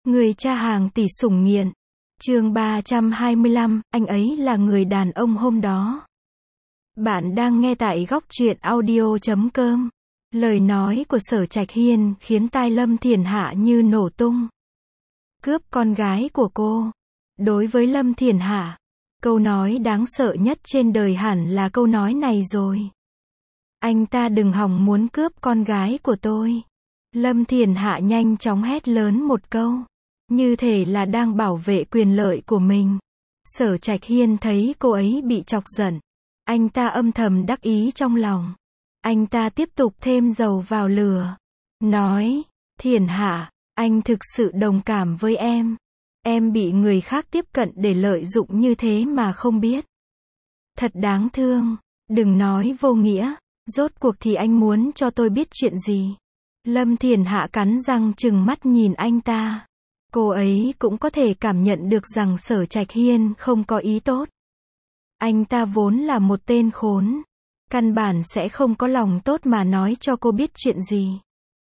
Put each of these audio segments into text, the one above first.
Người cha hàng tỷ sủng nghiện. Chương 325, anh ấy là người đàn ông hôm đó. Bạn đang nghe tại góc truyện audio.com. Lời nói của Sở Trạch Hiên khiến tai Lâm Thiển Hạ như nổ tung. Cướp con gái của cô. Đối với Lâm Thiển Hạ, câu nói đáng sợ nhất trên đời hẳn là câu nói này rồi. Anh ta đừng hòng muốn cướp con gái của tôi. Lâm Thiển Hạ nhanh chóng hét lớn một câu, như thể là đang bảo vệ quyền lợi của mình. Sở Trạch Hiên thấy cô ấy bị chọc giận, anh ta âm thầm đắc ý trong lòng. Anh ta tiếp tục thêm dầu vào lửa, nói, Thiển Hạ, anh thực sự đồng cảm với em. Em bị người khác tiếp cận để lợi dụng như thế mà không biết. Thật đáng thương, đừng nói vô nghĩa, rốt cuộc thì anh muốn cho tôi biết chuyện gì. Lâm Thiển Hạ cắn răng trừng mắt nhìn anh ta. Cô ấy cũng có thể cảm nhận được rằng Sở Trạch Hiên không có ý tốt. Anh ta vốn là một tên khốn, căn bản sẽ không có lòng tốt mà nói cho cô biết chuyện gì.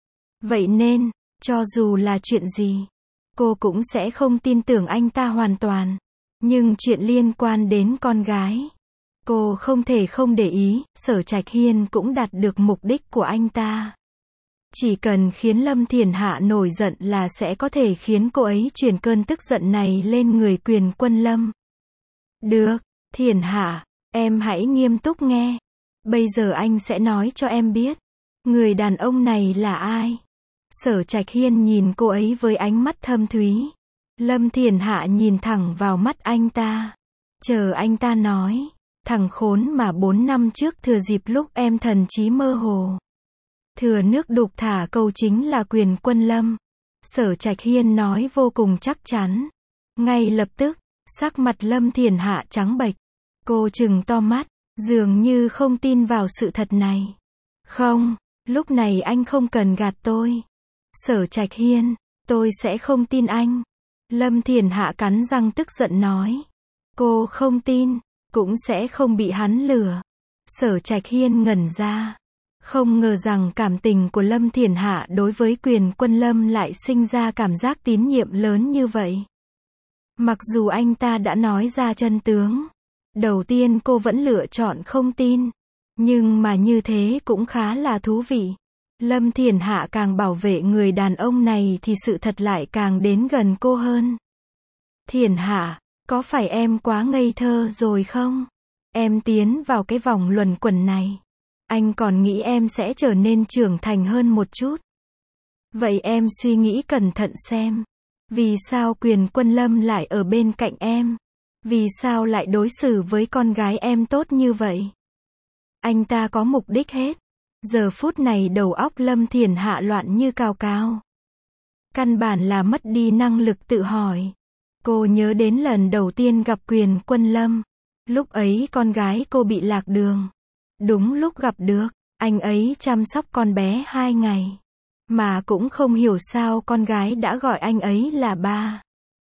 Vậy nên, cho dù là chuyện gì, cô cũng sẽ không tin tưởng anh ta hoàn toàn. Nhưng chuyện liên quan đến con gái, cô không thể không để ý. Sở Trạch Hiên cũng đạt được mục đích của anh ta. Chỉ cần khiến Lâm Thiển Hạ nổi giận là sẽ có thể khiến cô ấy chuyển cơn tức giận này lên người Quyền Quân Lâm. Được, Thiển Hạ, em hãy nghiêm túc nghe. Bây giờ anh sẽ nói cho em biết, người đàn ông này là ai. Sở Trạch Hiên nhìn cô ấy với ánh mắt thâm thúy. Lâm Thiển Hạ nhìn thẳng vào mắt anh ta. Chờ anh ta nói, thằng khốn mà 4 năm trước thừa dịp lúc em thần trí mơ hồ, thừa nước đục thả câu chính là Quyền Quân Lâm. Sở Trạch Hiên nói vô cùng chắc chắn. Ngay lập tức, sắc mặt Lâm Thiển Hạ trắng bệch. Cô trừng to mắt, dường như không tin vào sự thật này. Không, lúc này anh không cần gạt tôi. Sở Trạch Hiên, tôi sẽ không tin anh. Lâm Thiển Hạ cắn răng tức giận nói. Cô không tin, cũng sẽ không bị hắn lừa. Sở Trạch Hiên ngẩn ra. Không ngờ rằng cảm tình của Lâm Thiển Hạ đối với Quyền Quân Lâm lại sinh ra cảm giác tín nhiệm lớn như vậy. Mặc dù anh ta đã nói ra chân tướng, đầu tiên cô vẫn lựa chọn không tin. Nhưng mà như thế cũng khá là thú vị. Lâm Thiển Hạ càng bảo vệ người đàn ông này thì sự thật lại càng đến gần cô hơn. Thiển Hạ, có phải em quá ngây thơ rồi không? Em tiến vào cái vòng luẩn quẩn này, anh còn nghĩ em sẽ trở nên trưởng thành hơn một chút. Vậy em suy nghĩ cẩn thận xem. Vì sao Quyền Quân Lâm lại ở bên cạnh em? Vì sao lại đối xử với con gái em tốt như vậy? Anh ta có mục đích hết. Giờ phút này đầu óc Lâm Thiển Hạ loạn như cào cào. Căn bản là mất đi năng lực tự hỏi. Cô nhớ đến lần đầu tiên gặp Quyền Quân Lâm. Lúc ấy con gái cô bị lạc đường. Đúng lúc gặp được, anh ấy chăm sóc con bé 2 ngày. Mà cũng không hiểu sao con gái đã gọi anh ấy là ba.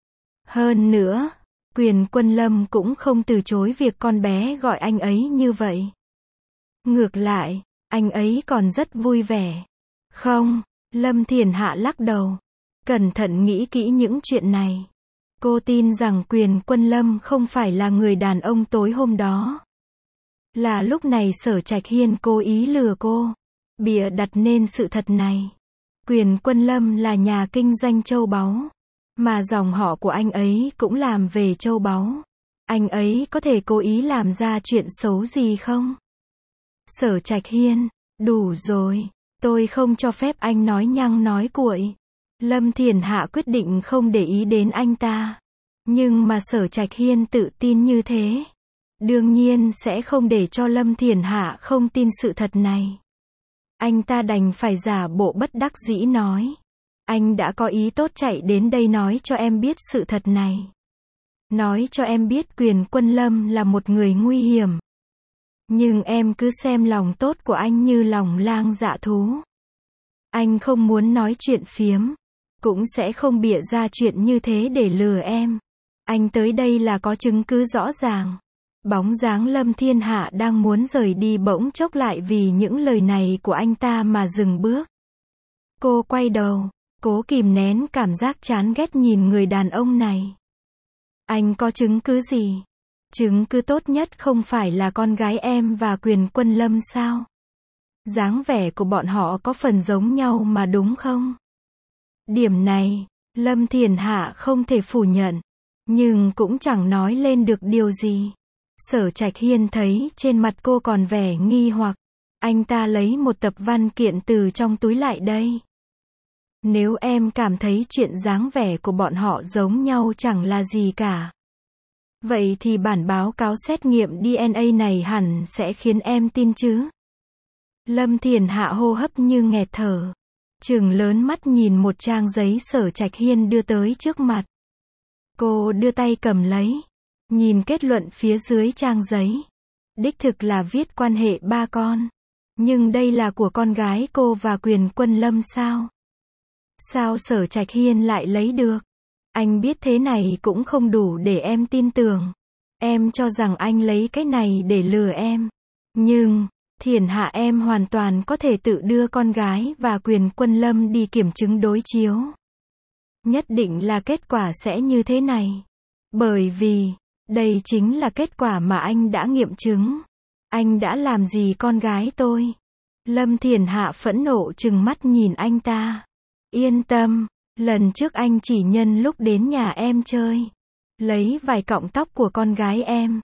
Hơn nữa, Quyền Quân Lâm cũng không từ chối việc con bé gọi anh ấy như vậy. Ngược lại, anh ấy còn rất vui vẻ. Không, Lâm Thiển Hạ lắc đầu. Cẩn thận nghĩ kỹ những chuyện này. Cô tin rằng Quyền Quân Lâm không phải là người đàn ông tối hôm đó. Là lúc này Sở Trạch Hiên cố ý lừa cô, bịa đặt nên sự thật này. Quyền Quân Lâm là nhà kinh doanh châu báu, mà dòng họ của anh ấy cũng làm về châu báu. Anh ấy có thể cố ý làm ra chuyện xấu gì không? Sở Trạch Hiên, đủ rồi, tôi không cho phép anh nói nhăng nói cuội. Lâm Thiển Hạ quyết định không để ý đến anh ta. Nhưng mà Sở Trạch Hiên tự tin như thế, đương nhiên sẽ không để cho Lâm Thiển Hạ không tin sự thật này. Anh ta đành phải giả bộ bất đắc dĩ nói. Anh đã có ý tốt chạy đến đây nói cho em biết sự thật này. Nói cho em biết Quyền Quân Lâm là một người nguy hiểm. Nhưng em cứ xem lòng tốt của anh như lòng lang dạ thú. Anh không muốn nói chuyện phiếm, cũng sẽ không bịa ra chuyện như thế để lừa em. Anh tới đây là có chứng cứ rõ ràng. Bóng dáng Lâm Thiển Hạ đang muốn rời đi bỗng chốc lại vì những lời này của anh ta mà dừng bước. Cô quay đầu, Cố kìm nén cảm giác chán ghét nhìn người đàn ông này. Anh có chứng cứ gì? Chứng cứ tốt nhất không phải là con gái em và Quyền Quân Lâm sao? Dáng vẻ của bọn họ có phần giống nhau mà đúng không? Điểm này, Lâm Thiền Hạ không thể phủ nhận, nhưng cũng chẳng nói lên được điều gì. Sở Trạch Hiên thấy trên mặt cô còn vẻ nghi hoặc, anh ta lấy một tập văn kiện từ trong túi lại đây. Nếu em cảm thấy chuyện dáng vẻ của bọn họ giống nhau chẳng là gì cả, vậy thì bản báo cáo xét nghiệm DNA này hẳn sẽ khiến em tin chứ? Lâm Thiền Hạ hô hấp như nghẹt thở, trừng lớn mắt nhìn một trang giấy Sở Trạch Hiên đưa tới trước mặt. Cô đưa tay cầm lấy, nhìn kết luận phía dưới trang giấy. Đích thực là viết quan hệ ba con. Nhưng đây là của con gái cô và Quyền Quân Lâm sao? Sao Sở Trạch Hiên lại lấy được? Anh biết thế này cũng không đủ để em tin tưởng. Em cho rằng anh lấy cái này để lừa em. Nhưng, Thiền Hạ em hoàn toàn có thể tự đưa con gái và Quyền Quân Lâm đi kiểm chứng đối chiếu. Nhất định là kết quả sẽ như thế này. Bởi vì, đây chính là kết quả mà anh đã nghiệm chứng. Anh đã làm gì con gái tôi? Lâm Thiền Hạ phẫn nộ trừng mắt nhìn anh ta. Yên tâm, lần trước anh chỉ nhân lúc đến nhà em chơi, lấy vài cọng tóc của con gái em.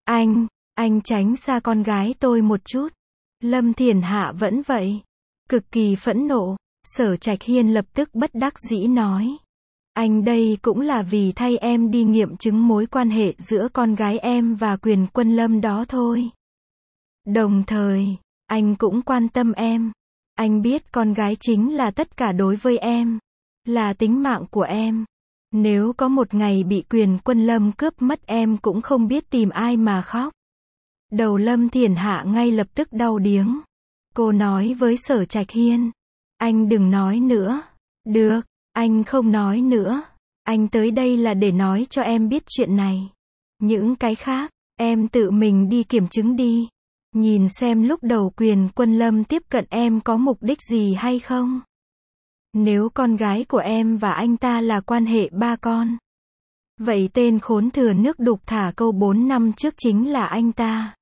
Anh tránh xa con gái tôi một chút. Lâm Thiền Hạ vẫn vậy, cực kỳ phẫn nộ. Sở Trạch Hiên lập tức bất đắc dĩ nói. Anh đây cũng là vì thay em đi nghiệm chứng mối quan hệ giữa con gái em và Quyền Quân Lâm đó thôi. Đồng thời, anh cũng quan tâm em. Anh biết con gái chính là tất cả đối với em, là tính mạng của em. Nếu có một ngày bị Quyền Quân Lâm cướp mất em cũng không biết tìm ai mà khóc. Đầu Lâm Thiền Hạ ngay lập tức đau điếng. Cô nói với Sở Trạch Hiên. Anh đừng nói nữa. Được, anh không nói nữa. Anh tới đây là để nói cho em biết chuyện này. Những cái khác, em tự mình đi kiểm chứng đi. Nhìn xem lúc đầu Quyền Quân Lâm tiếp cận em có mục đích gì hay không. Nếu con gái của em và anh ta là quan hệ ba con, vậy tên khốn thừa nước đục thả câu 4 năm trước chính là anh ta.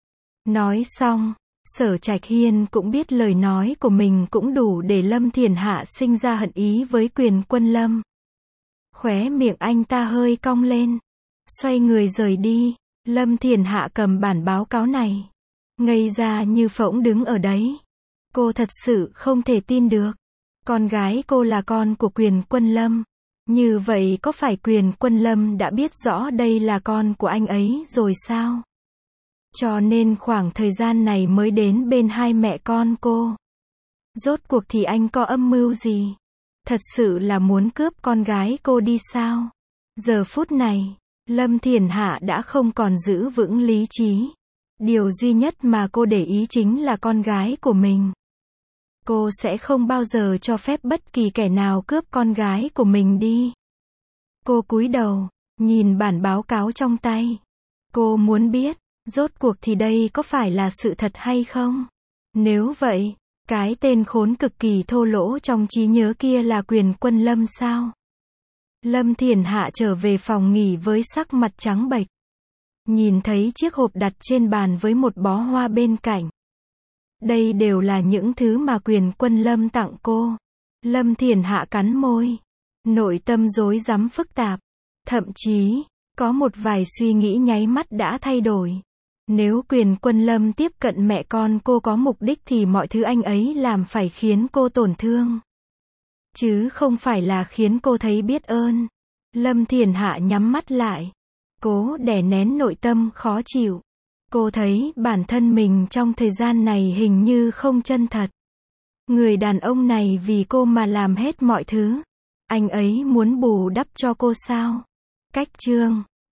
Nói xong, Sở Trạch Hiên cũng biết lời nói của mình cũng đủ để Lâm Thiền Hạ sinh ra hận ý với Quyền Quân Lâm. Khóe miệng anh ta hơi cong lên, xoay người rời đi. Lâm Thiền Hạ cầm bản báo cáo này, ngây ra như phỗng đứng ở đấy. Cô thật sự không thể tin được. Con gái cô là con của Quyền Quân Lâm. Như vậy có phải Quyền Quân Lâm đã biết rõ đây là con của anh ấy rồi sao? Cho nên khoảng thời gian này mới đến bên hai mẹ con cô. Rốt cuộc thì anh có âm mưu gì? Thật sự là muốn cướp con gái cô đi sao? Giờ phút này, Lâm Thiền Hạ đã không còn giữ vững lý trí. Điều duy nhất mà cô để ý chính là con gái của mình. Cô sẽ không bao giờ cho phép bất kỳ kẻ nào cướp con gái của mình đi. Cô cúi đầu, nhìn bản báo cáo trong tay. Cô muốn biết, rốt cuộc thì đây có phải là sự thật hay không? Nếu vậy, cái tên khốn cực kỳ thô lỗ trong trí nhớ kia là Quyền Quân Lâm sao? Lâm Thiền Hạ trở về phòng nghỉ với sắc mặt trắng bệch. Nhìn thấy chiếc hộp đặt trên bàn với một bó hoa bên cạnh. Đây đều là những thứ mà Quyền Quân Lâm tặng cô. Lâm Thiền Hạ cắn môi. Nội tâm rối rắm phức tạp. Thậm chí, có một vài suy nghĩ nháy mắt đã thay đổi. Nếu Quyền Quân Lâm tiếp cận mẹ con cô có mục đích thì mọi thứ anh ấy làm phải khiến cô tổn thương. Chứ không phải là khiến cô thấy biết ơn. Lâm Thiền Hạ nhắm mắt lại. Cố đè nén nội tâm khó chịu. Cô thấy bản thân mình trong thời gian này hình như không chân thật. Người đàn ông này vì cô mà làm hết mọi thứ. Anh ấy muốn bù đắp cho cô sao? Cách chương